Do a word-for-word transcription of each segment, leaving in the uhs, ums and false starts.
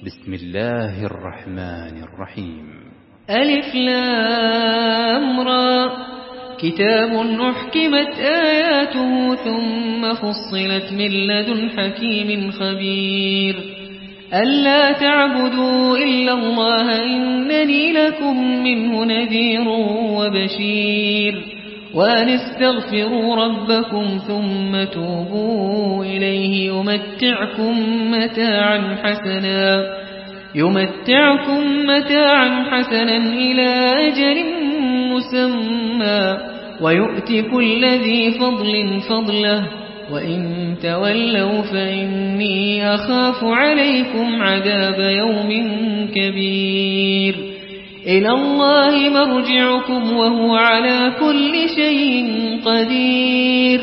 بسم الله الرحمن الرحيم. ألف لام را، كتاب أحكمت آياته ثم فصلت من لدن حكيم خبير. ألا تعبدوا إلا الله إنني لكم منه نذير وبشير. وأن استغفروا ربكم ثم توبوا إليه يمتعكم متاعا حسنا يمتعكم متاعا حسنا إلى أجل مسمى ويؤتي كل ذي فضل فضله. وإن تولوا فإني أخاف عليكم عذاب يوم كبير. إلى الله مرجعكم وهو على كل شيء قدير.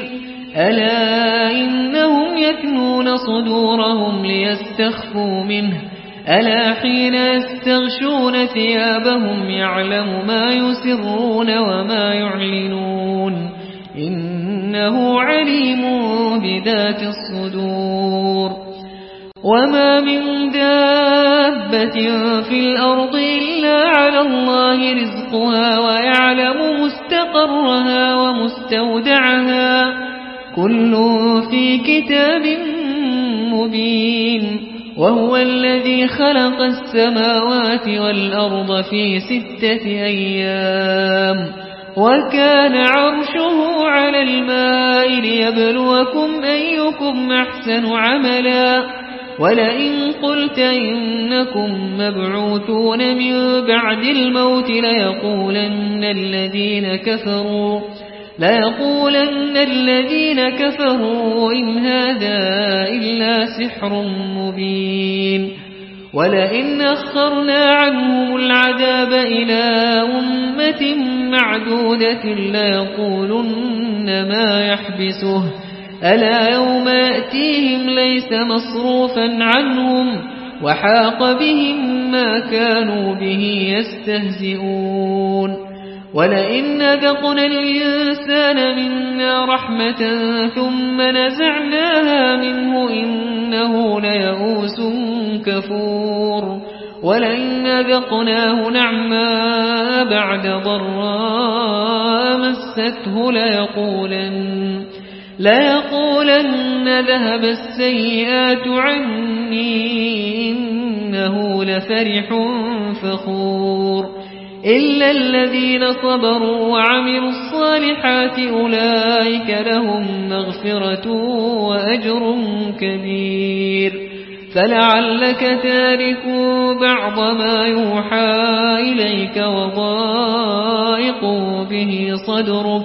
ألا إنهم يكنون صدورهم ليستخفوا منه، ألا حين يستغشون ثيابهم يعلم ما يسرون وما يعلنون إنه عليم بذات الصدور. وما من دابة في الأرض إلا على الله رزقها ويعلم مستقرها ومستودعها كل في كتاب مبين. وهو الذي خلق السماوات والأرض في ستة أيام وكان عرشه على الماء ليبلوكم أيكم أحسن عملا. ولئن قلت إنكم مبعوثون من بعد الموت ليقولن الذين كفروا ليقولن الذين كفروا إن هذا إلا سحر مبين. ولئن أخرنا عنهم العذاب إلى أمة معدودة ليقولن ما يحبسه ألا يوم يأتيهم ليس مصروفا عنهم وحاق بهم ما كانوا به يستهزئون. ولئن أذقنا الإنسان منا رحمة ثم نزعناها منه إنه ليئوس كفور. ولئن أذقناه نعماء بعد ضراء مسته ليقولن ليقولن ذهب السيئات عني إنه لفرح فخور. إلا الذين صبروا وعملوا الصالحات أولئك لهم مغفرة وأجر كبير. فلعلك تارك بعض ما يوحى إليك وضائق به صدرك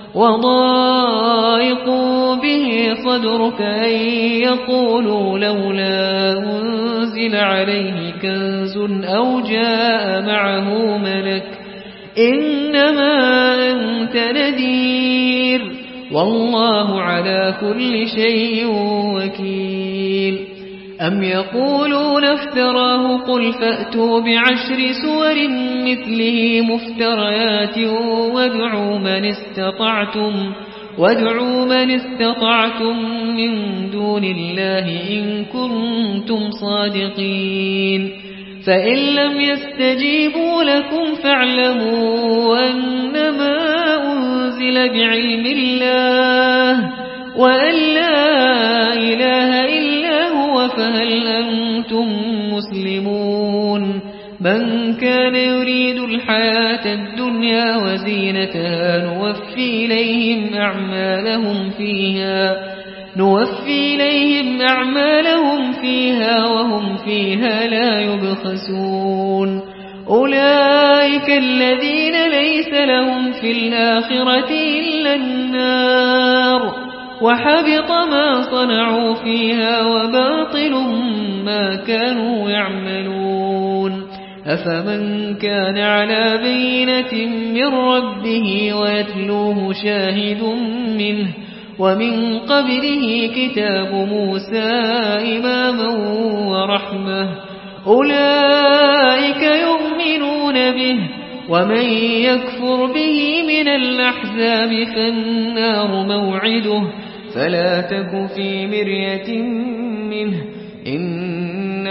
وضائق به صدرك أن يقولوا لولا أنزل عليه كنز أو جاء معه ملك إنما أنت نذير والله على كل شيء وكيل. أم يقولون افتراه قل فأتوا بعشر سور مثله مفتريات وادعوا من استطعتم وادعوا من استطعتم من دون الله إن كنتم صادقين. فإن لم يستجيبوا لكم فاعلموا أنما أنزل بعلم الله وأن لا إله إلا هو فهل أنتم مسلمون. من كان يريد الحياة الدنيا وزينتها نوفي إليهم أعمالهم فيها نوفي إليهم أعمالهم فيها وهم فيها لا يبخسون. أولئك الذين ليس لهم في الآخرة إلا النار وحبط ما صنعوا فيها وباطل ما كانوا يعملون. أفمن كان على بينة من ربه ويتلوه شاهد منه ومن قبله كتاب موسى إماما ورحمة أولئك يؤمنون به. ومن يكفر به من الأحزاب فالنار موعده فلا تك في مرية منه إن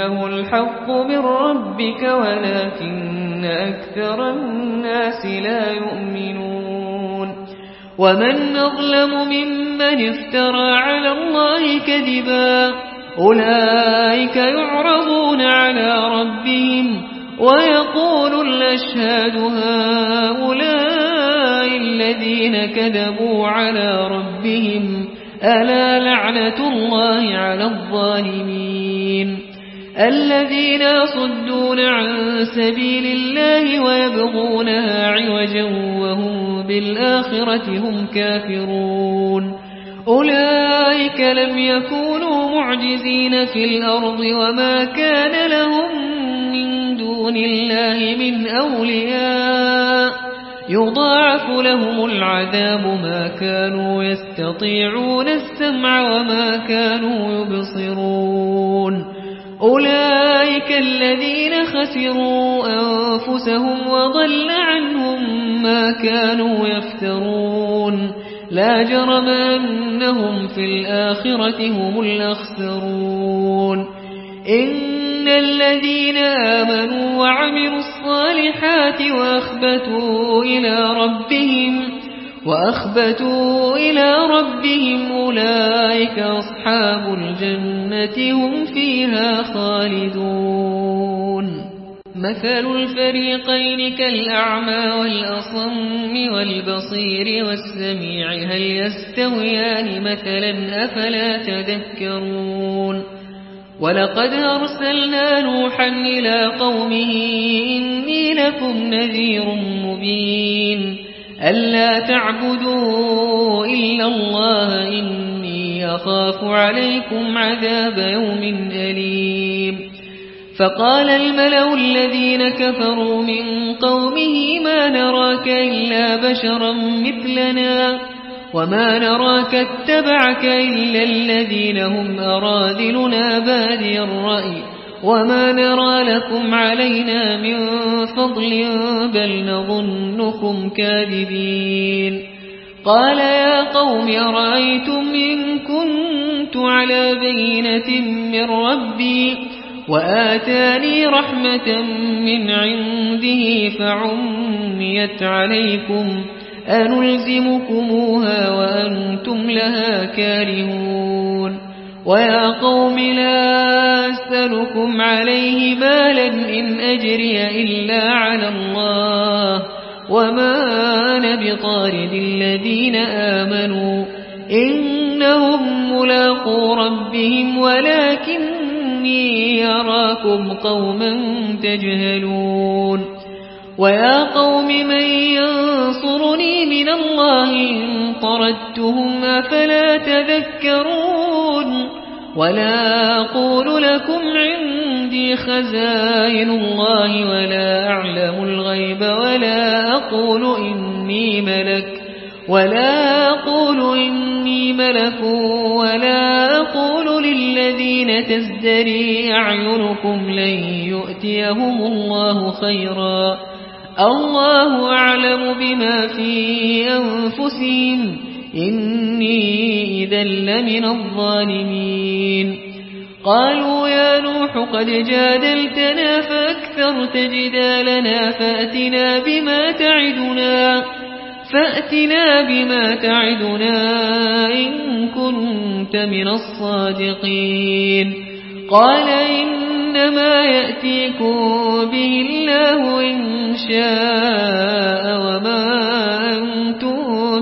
إنه الحق من ربك ولكن أكثر الناس لا يؤمنون ومن أظلم ممن افترى على الله كذبا أولئك يعرضون على ربهم ويقول الأشهاد هؤلاء الذين كذبوا على ربهم ألا لعنة الله على الظالمين الذين يصدون عن سبيل الله ويبغونها عوجا وهم بالآخرة هم كافرون أولئك لم يكونوا معجزين في الأرض وما كان لهم من دون الله من أولياء يضاعف لهم العذاب ما كانوا يستطيعون السمع وما كانوا يبصرون أولئك الذين خسروا أنفسهم وضل عنهم ما كانوا يفترون لا جرم أنهم في الآخرة هم الأخسرون إن الذين آمنوا وعملوا الصالحات وأخبتوا إلى ربهم وأخبتوا إلى ربهم أولئك أصحاب الجنة هم فيها خالدون مثل الفريقين كالأعمى والأصم والبصير والسميع هل يستويان مثلا أفلا تذكرون ولقد أرسلنا نوحا إلى قومه إني لكم نذير مبين ألا تعبدوا إلا الله إني أخاف عليكم عذاب يوم أليم فقال الملأ الذين كفروا من قومه ما نراك إلا بشرا مثلنا وما نراك اتبعك إلا الذين هم أراذلنا بادي الرأي وما نرى لكم علينا من فضل بل نظنكم كاذبين قال يا قوم أرأيتم إن كنت على بينة من ربي وآتاني رحمة من عنده فعميت عليكم أنلزمكموها وأنتم لها كارهون ويا قوم لا أسألكم عليه مالا إن أجري إلا على الله وما أنا بطارد الذين آمنوا إنهم ملاقو ربهم ولكني أراكم قوما تجهلون ويا قوم من ينصرني من الله إن طردتهم أفلا تذكرون ولا أقول لكم عندي خزائن الله ولا أعلم الغيب ولا أقول إني ملك ولا أقول إني ملك ولا أقول للذين تزدري أعينكم لن يؤتيهم الله خيرا الله أعلم بما في أنفسهم إني إذا لمن الظالمين قالوا يا نوح قد جادلتنا فأكثرت جدالنا فأتنا بما تعدنا فأتنا بما تعدنا إن كنت من الصادقين قال إنما يأتيكم به الله إن شاء وما أنتم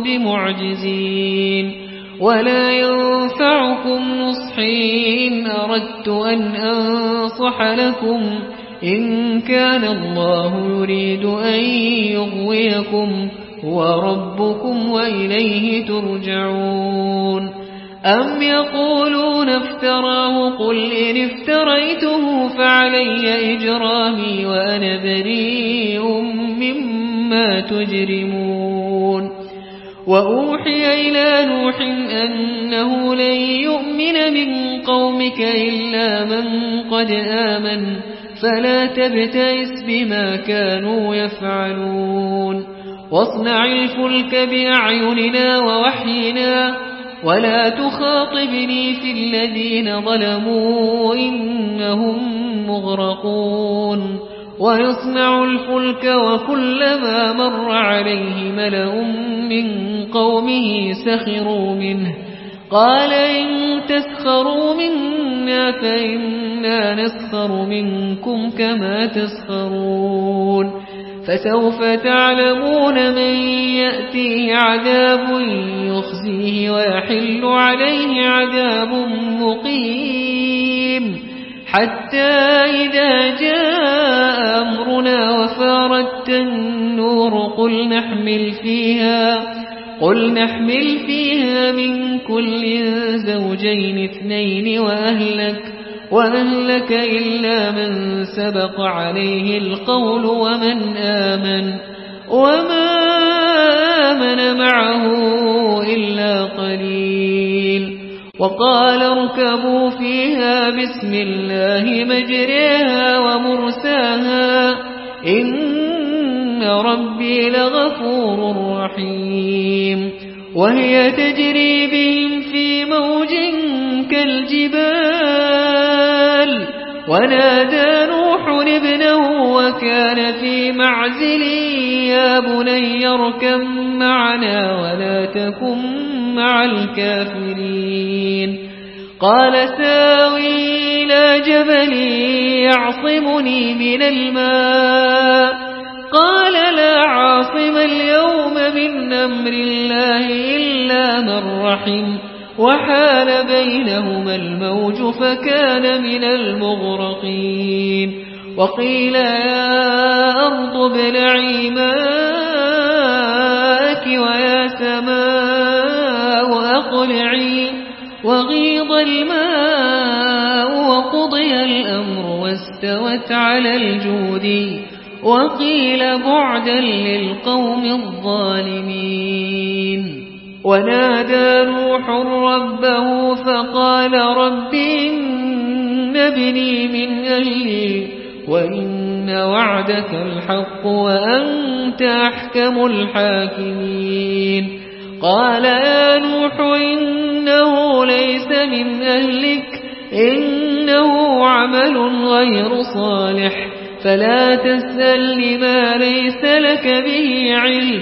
بمعجزين ولا ينفعكم نصحي إن أردت أن أنصح لكم إن كان الله يريد أن يغويكم هو ربكم وإليه ترجعون أم يقولون افتراه قل إن افتريته فعلي إجرامي وأنا بريء مما تجرمون وأوحي إلى نوح أنه لن يؤمن من قومك إلا من قد آمن فلا تبتئس بما كانوا يفعلون واصنع الفلك بأعيننا ووحينا ولا تخاطبني في الذين ظلموا إنهم مغرقون ويصنع الفلك وكلما مر عليه ملأ من قومه سخروا منه قال إن تسخروا منا فإنا نسخر منكم كما تسخرون فسوف تعلمون من يأتيه عذاب يخزيه ويحل عليه عذاب مقيم حتى إذا جاء أمرنا وفارت النور قل نحمل فيها قل نحمل فيها من كل زوجين اثنين وأهلك وأهلك إلا من سبق عليه القول ومن آمن وما آمن معه إلا قليل وقال اركبوا فيها بسم الله مجريها ومرساها إن ربي لغفور رحيم وهي تجري بهم في موج كالجبال ونادى نوح ابنه وكان في معزل يا بني اركب معنا ولا تكن مع الكافرين قال ساوي إلى جبل يعصمني من الماء قال لا عاصم اليوم من أمر الله إلا من رحم وحال بينهما الموج فكان من المغرقين وقيل يا أرض ابلعي ماءك ويا سماء أقلعي وغيض الماء وقضي الأمر واستوت على الجود وقيل بعدا للقوم الظالمين ونادى نوح ربه فقال رب إن ابني من أهلي وإن وعدك الحق وأنت أحكم الحاكمين قال يا نوح إنه ليس من أهلك إنه عمل غير صالح فلا تسأل لما ليس لك به علم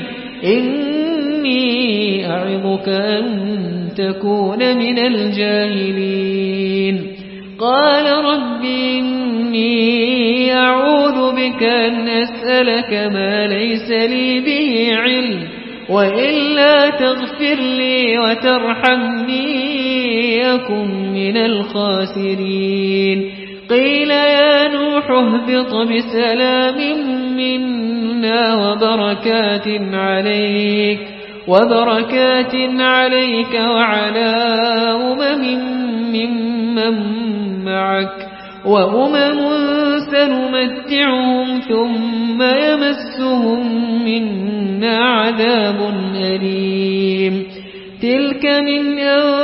إني أعظك أن تكون من الجاهلين قال رب إني أعوذ بك أن أسألك ما ليس لي به علم وإلا تغفر لي وترحمني أكن من الخاسرين قيل يا نوح اهبط بسلام منا وبركات عليك وبركات عليك وعلى أمم ممن معك وأمم سنمتعهم ثم يمسهم منا عذاب أليم تلك من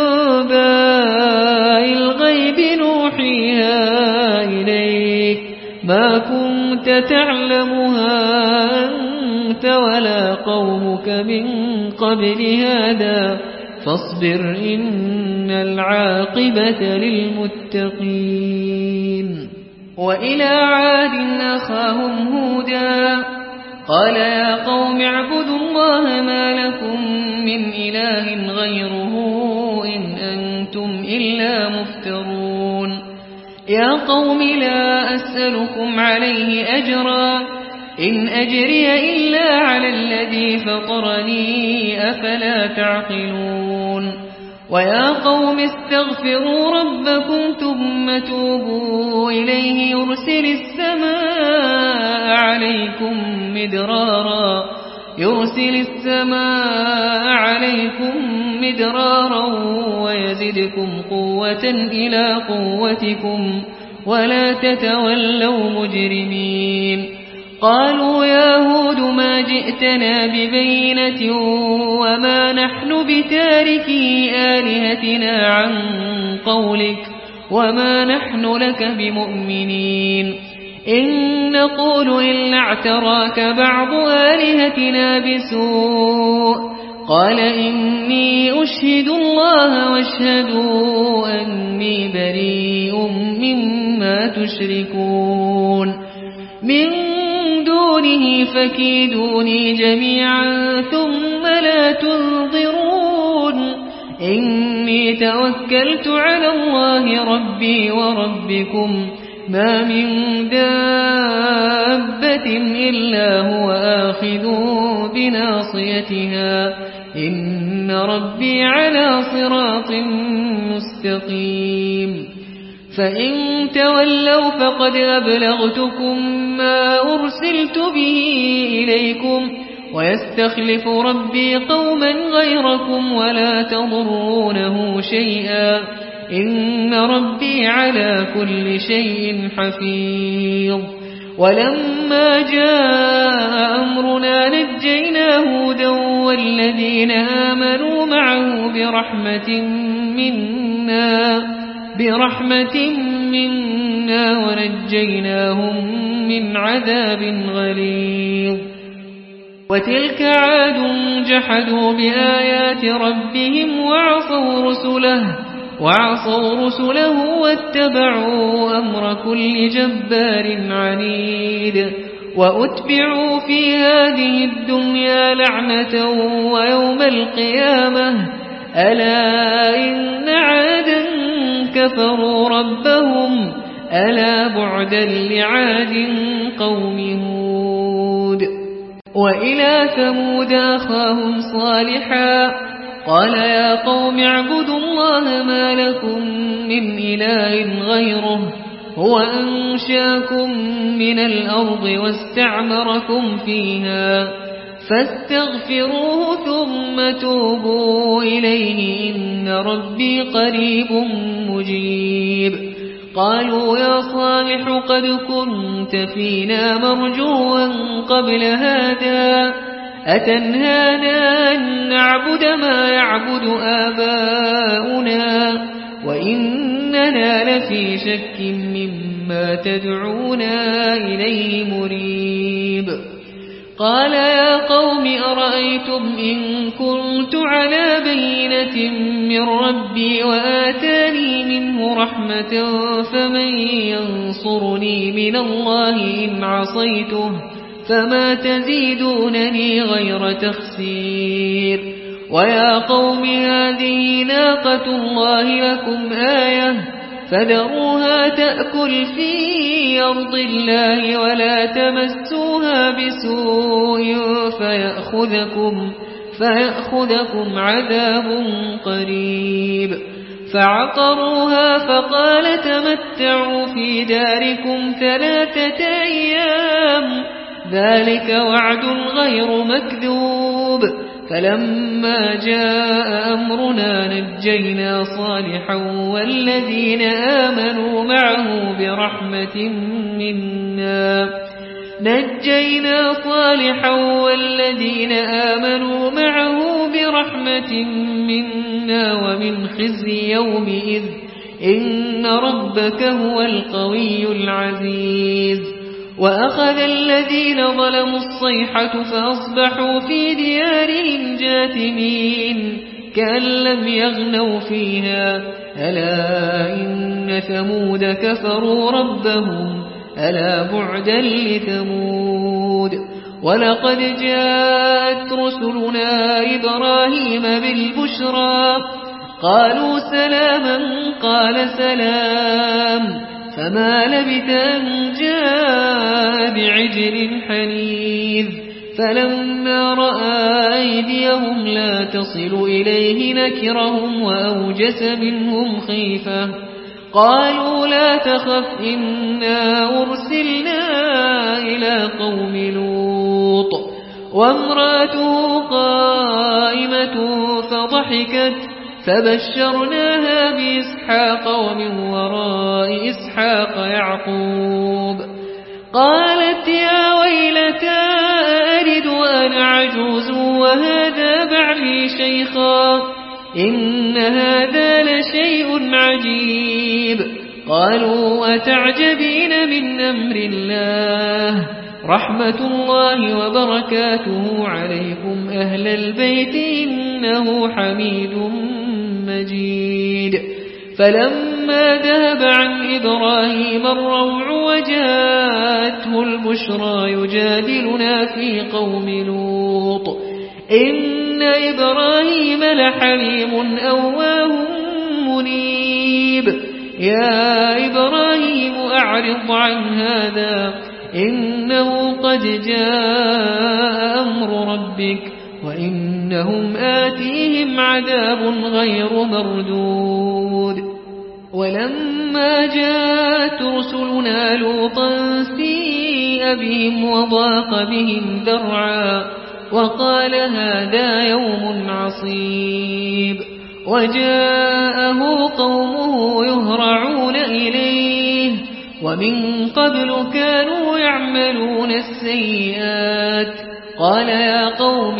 أنباء الغيب نوحيها إليك ما كنت تعلمها أنت ولا قومك من قبل هذا فاصبر إن العاقبة للمتقين وإلى عاد أخاهم هودا قال يا قوم اعبدوا الله ما لكم من إله غيره إن أنتم إلا مفترون يا قوم لا أسألكم عليه أجرا إن أجري إلا على الذي فطرني أفلا تعقلون ويا قوم استغفروا ربكم ثم توبوا إليه يرسل السماء عليكم مدرارا يرسل السماء عليكم مدرارا ويزدكم قوة إلى قوتكم ولا تتولوا مجرمين قالوا يا هود ما جئتنا ببينة وما نحن بتاركي آلهتنا عن قولك وما نحن لك بمؤمنين إن نقول إلا اعتراك بعض آلهتنا بسوء قال إني أشهد الله واشهدوا أني بريء مما تشركون من دونه فكيدوني جميعا ثم لا تنظرون إني توكلت على الله ربي وربكم ما من دابة إلا هو آخذ بناصيتها إن ربي على صراط مستقيم فإن تولوا فقد أبلغتكم ما أرسلت به إليكم ويستخلف ربي قوما غيركم ولا تضرونه شيئا إن ربي على كل شيء حفيظ ولما جاء أمرنا نجينا هودا والذين آمنوا معه برحمة منا برحمة منا ونجيناهم من عذاب غليظ وتلك عاد جحدوا بآيات ربهم وعصوا رسله وعصوا رسله واتبعوا أمر كل جبار عنيد وأتبعوا في هذه الدنيا لعنة ويوم القيامة ألا إن عادا كفروا ربهم ألا بعدا لعاد قوم هود وإلى ثمود أخاهم صالحا قال يا قوم اعبدوا الله ما لكم من إله غيره هو أنشاكم من الأرض واستعمركم فيها فاستغفروه ثم توبوا إليه إن ربي قريب مجيب قالوا يا صالح قد كنت فينا مرجوا قبل هذا أتنهانا أن نعبد ما يعبد آباؤنا وإننا لفي شك مما تدعونا إليه مريب قال يا قوم أرأيتم إن كنت على بينة من ربي وآتاني منه رحمة فمن ينصرني من الله إن عصيته فما تزيدونني غير تخسير ويا قوم هذه ناقة الله لكم آية فذروها تأكل في أرض الله ولا تمسوها بسوء فيأخذكم, فيأخذكم عذاب قريب فعقروها فقال تمتعوا في داركم ثلاثة أيام ذلك وعد غير مكذوب فلما جاء أمرنا نجينا صالحا والذين آمنوا معه برحمة منا نجينا صالحا والذين آمنوا معه برحمة منا ومن خزي يومئذ إن ربك هو القوي العزيز وأخذ الذين ظلموا الصيحة فأصبحوا في ديارهم جاثمين كأن لم يغنوا فيها ألا إن ثمود كفروا ربهم ألا بعدا لثمود ولقد جاءت رسلنا إبراهيم بالبشرى قالوا سلاما قال سلام فما لبث أن جاء بعجل حنيذ فلما رأى أيديهم لا تصل إليه نكرهم وأوجس منهم خيفة قالوا لا تخف إنا أرسلنا إلى قوم لوط وامرأته قائمة فضحكت فبشرناها بإسحاق ومن وراء إسحاق يعقوب قالت يا ويلتى ألد وأنا عجوز وهذا بعلي شيخا إن هذا لشيء عجيب قالوا أتعجبين من أمر الله رحمة الله وبركاته عليكم أهل البيت إنه حميد مجيد فلما ذهب عن إبراهيم الروع وجاءته البشرى يجادلنا في قوم لوط إن إبراهيم لحليم أواه منيب يا إبراهيم أعرض عن هذا إنه قد جاء أمر ربك وإنهم آتيهم عذاب غير مردود ولما جاءت رسلنا لوطا سيء بهم وضاق بهم ذرعا وقال هذا يوم عصيب وجاءه قومه يهرعون إليه ومن قبل كانوا يعملون السيئات قال يا قوم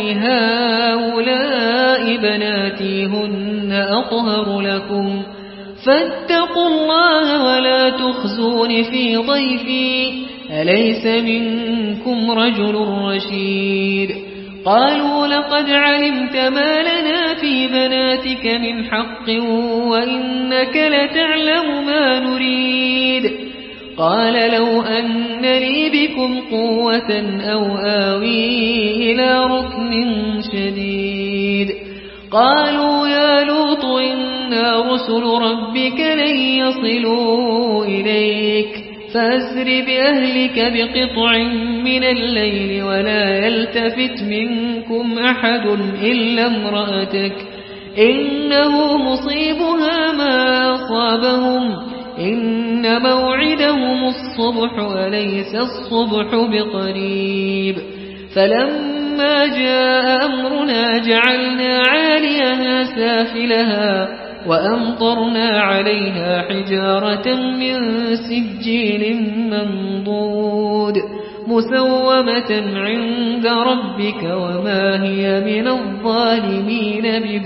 هؤلاء بناتي هن أطهر لكم فاتقوا الله ولا تخزون في ضيفي أليس منكم رجل رشيد قالوا لقد علمت ما لنا في بناتك من حق وإنك لتعلم ما نريد قال لو أن لي بكم قوة أو آوي إلى ركن شديد قالوا يا لوط إنا رسل ربك لن يصلوا إليك فأسر بأهلك بقطع من الليل ولا يلتفت منكم أحد إلا امرأتك إنه مصيبها ما أصابهم إن موعدهم الصبح أليس الصبح بقريب فلما جاء أمرنا جعلنا عاليها سافلها وأمطرنا عليها حجارة من سجيل منضود مسومة عند ربك وما هي من الظالمين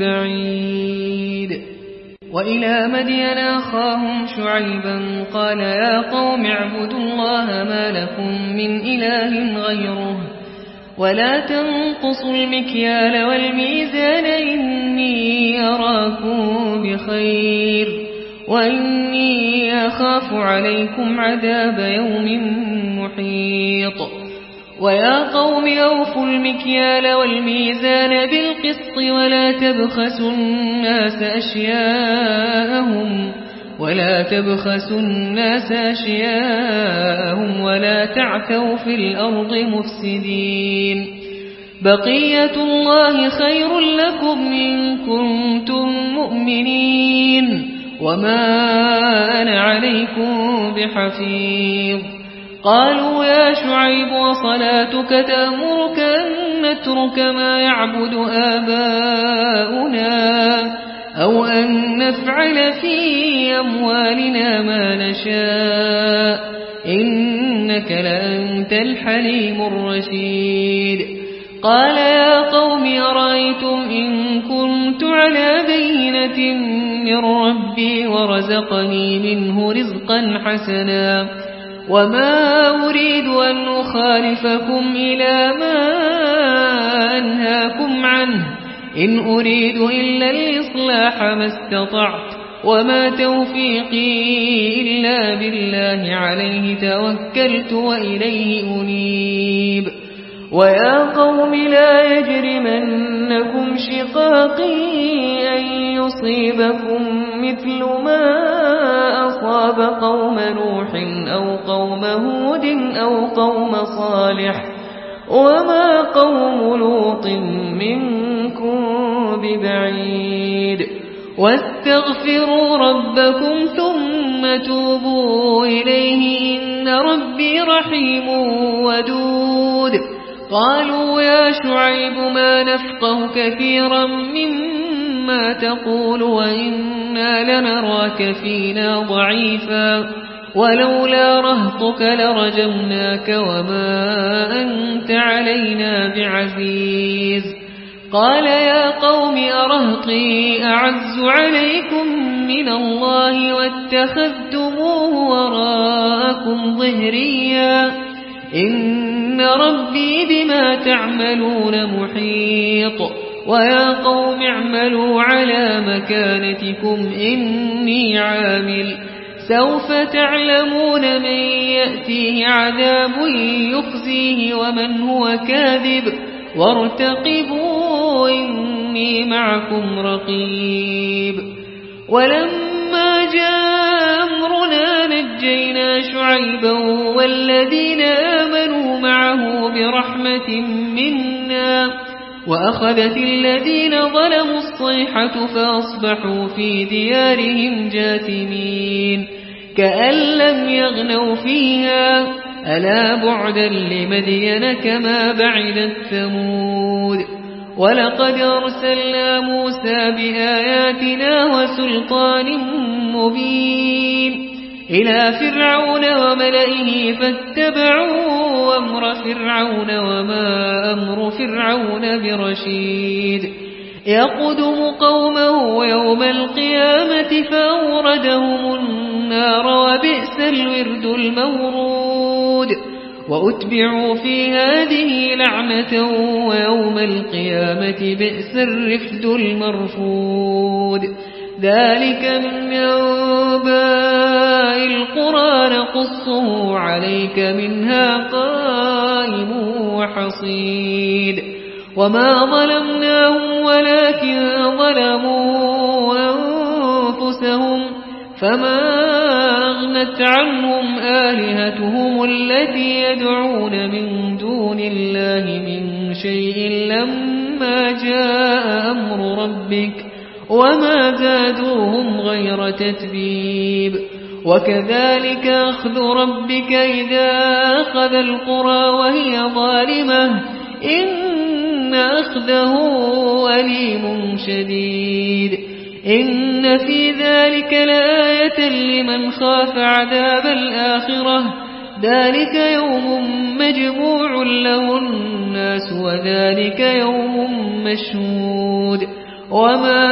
ببعيد وإلى مدين أخاهم شعيبا قال يا قوم اعبدوا الله ما لكم من إله غيره ولا تنقصوا المكيال والميزان إني أراكم بخير وإني أخاف عليكم عذاب يوم محيط ويا قوم أوفوا المكيال والميزان بالقسط ولا تبخسوا الناس أشياءهم ولا تبخسوا الناس أشياءهم ولا تعثوا في الأرض مفسدين بقية الله خير لكم إن كنتم مؤمنين وما أنا عليكم بحفيظ قالوا يا شعيب وصلاتك تأمرك أن نترك ما يعبد آباؤنا أو أن نفعل في أموالنا ما نشاء إنك لأنت الحليم الرشيد قال يا قوم أرأيتم إن كنت على بينة من ربي ورزقني منه رزقا حسنا وما أريد أن أخالفكم إلى ما أنهاكم عنه إن أريد إلا الإصلاح ما استطعت وما توفيقي إلا بالله عليه توكلت وإليه أنيب ويا قوم لا يجرمنكم شقاقي أن يصيبكم مثل ما أصاب قوم نوح أو قوم هود أو قوم صالح وما قوم لوط منكم ببعيد واستغفروا ربكم ثم توبوا إليه إن ربي رحيم ودود قالوا يا شعيب ما نفقه كثيرا مما تقول وإنا لنراك فينا ضعيفا ولولا رهطك لرجمناك وما أنت علينا بعزيز قال يا قوم أرهطي أعز عليكم من الله واتخذتموه وراءكم ظهريا إن إن ربي بما تعملون محيط ويا قوم اعملوا على مكانتكم إني عامل سوف تعلمون من يأتيه عذاب يخزيه ومن هو كاذب وارتقبوا إني معكم رقيب. ولما جاء أمرنا نجينا شعيبا والذين آمنوا معه برحمة منا وأخذت الذين ظلموا الصيحة فأصبحوا في ديارهم جاثمين كأن لم يغنوا فيها ألا بعدا لمدين كما بعدت ثمود. ولقد أرسلنا موسى بآياتنا وسلطان مبين إلى فرعون وملئه فاتبعوا أمر فرعون وما أمر فرعون برشيد يقدم قومه يوم القيامة فأوردهم النار وبئس الورد المورود وأتبعوا في هذه لعنة ويوم القيامة بئس الرفد المرفود. ذلك من أنباء القرى نقصه عليك منها قائم وحصيد. وما ظلمناهم ولكن ظلموا أنفسهم فما أغنت عنهم آلهتهم التي يدعون من دون الله من شيء لما جاء أمر ربك وما زادوهم غير تتبيب. وكذلك أخذ ربك إذا أخذ القرى وهي ظالمة إن أخذه أليم شديد. إن في ذلك لآية لمن خاف عذاب الآخرة ذلك يوم مجموع له الناس وذلك يوم مشهود وما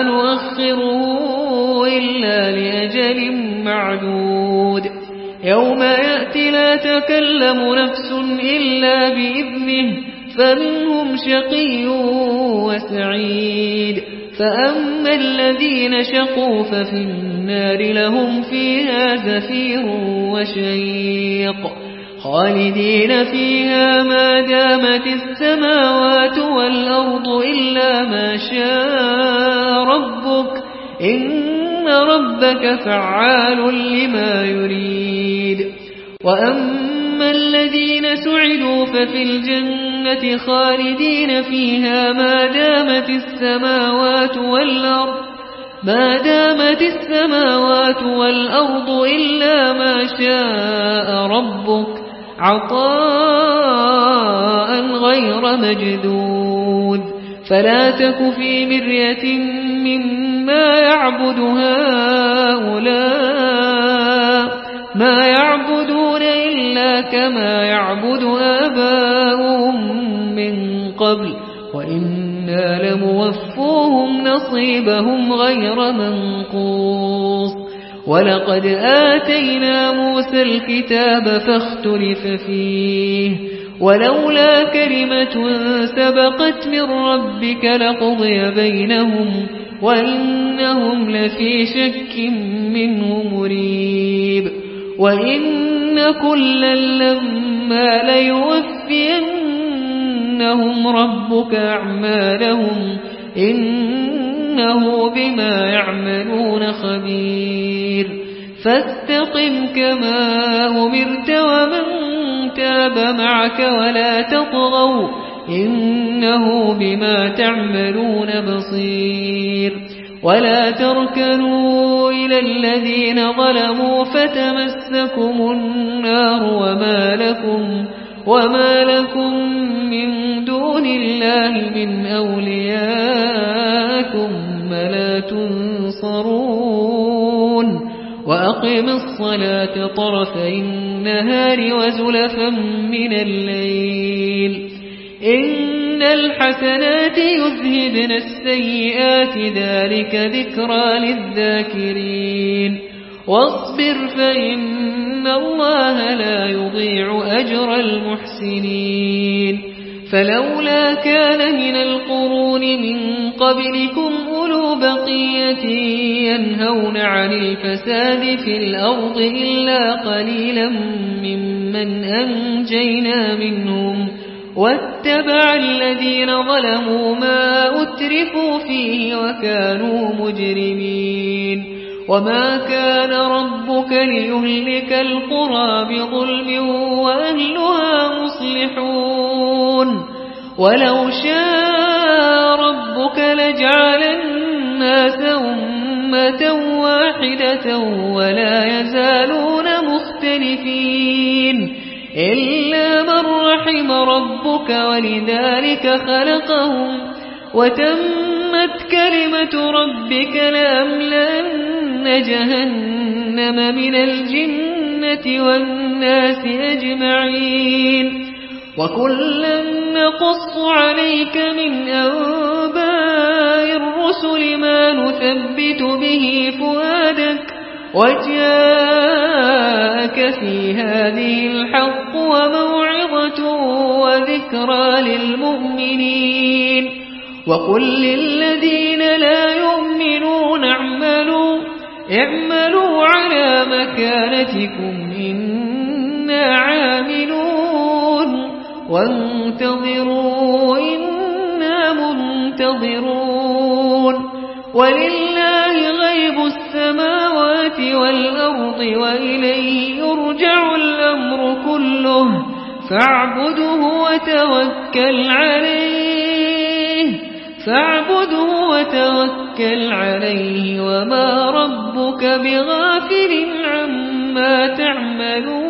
نؤخره إلا لأجل معدود. يوم يأتي لا تكلم نفس إلا بإذنه فمنهم شقي وسعيد. فأما الذين شقوا ففي النار لهم فيها زفير وشيق خالدين فيها ما دامت السماوات والأرض إلا ما شاء ربك إن ربك فعال لما يريد. وأما الذين سعدوا ففي الجنة خالدين فيها ما دامت السماوات والأرض ما دامت السماوات والأرض إلا ما شاء ربك عطاء غير مجدود. فلا تك في مرية مما يعبد هؤلاء ما يعبدون إلا كما يعبد آباؤهم من قبل وإنا لموفوهم نصيبهم غير منقوص. ولقد آتينا موسى الكتاب فاختلف فيه ولولا كلمة سبقت من ربك لقضي بينهم وإنهم لفي شك منه مريب. وإن كلا لما ليوفينهم ربك أعمالهم إنه بما يعملون خبير. فاستقم كما أمرت ومن تاب معك ولا تطغوا إنه بما تعملون بصير. ولا تركنوا إلى الذين ظلموا فتمسكم النار وما لكم, وما لكم من دون الله من أولياء ثم لا تنصرون. وأقم الصلاة طرفي النهار وزلفا من الليل إن الحسنات يذهبن السيئات ذلك ذكرى للذاكرين. واصبر فإن الله لا يضيع أجر المحسنين فلولا كان من القرون من قبلكم أولو بقية ينهون عن الفساد في الأرض إلا قليلا ممن أنجينا منهم واتبع الذين ظلموا ما أترفوا فيه وكانوا مجرمين وما كان ربك ليهلك القرى بظلم وأهلها مصلحون ولو شاء ربك لجعل الناس أمة واحدة ولا يزالون مختلفين إلا من رحم ربك ولذلك خلقهم وتمت كلمة ربك لأملأن جهنم من الجنة والناس أجمعين وكلا نقص عليك من أنباء الرسل ما نثبت به فؤادك وجاءك في هذه الحق وموعظة وذكرى للمؤمنين وقل للذين لا يؤمنون اعملوا اعملوا على مكانتكم إنا عاملون وانتظروا إنا منتظرون ولله غيب السماوات والأرض وإليه يرجع الأمر كله فاعبده وتوكل عليه فاعبده وتوكل عليه وما ربك بغافل عما تعملون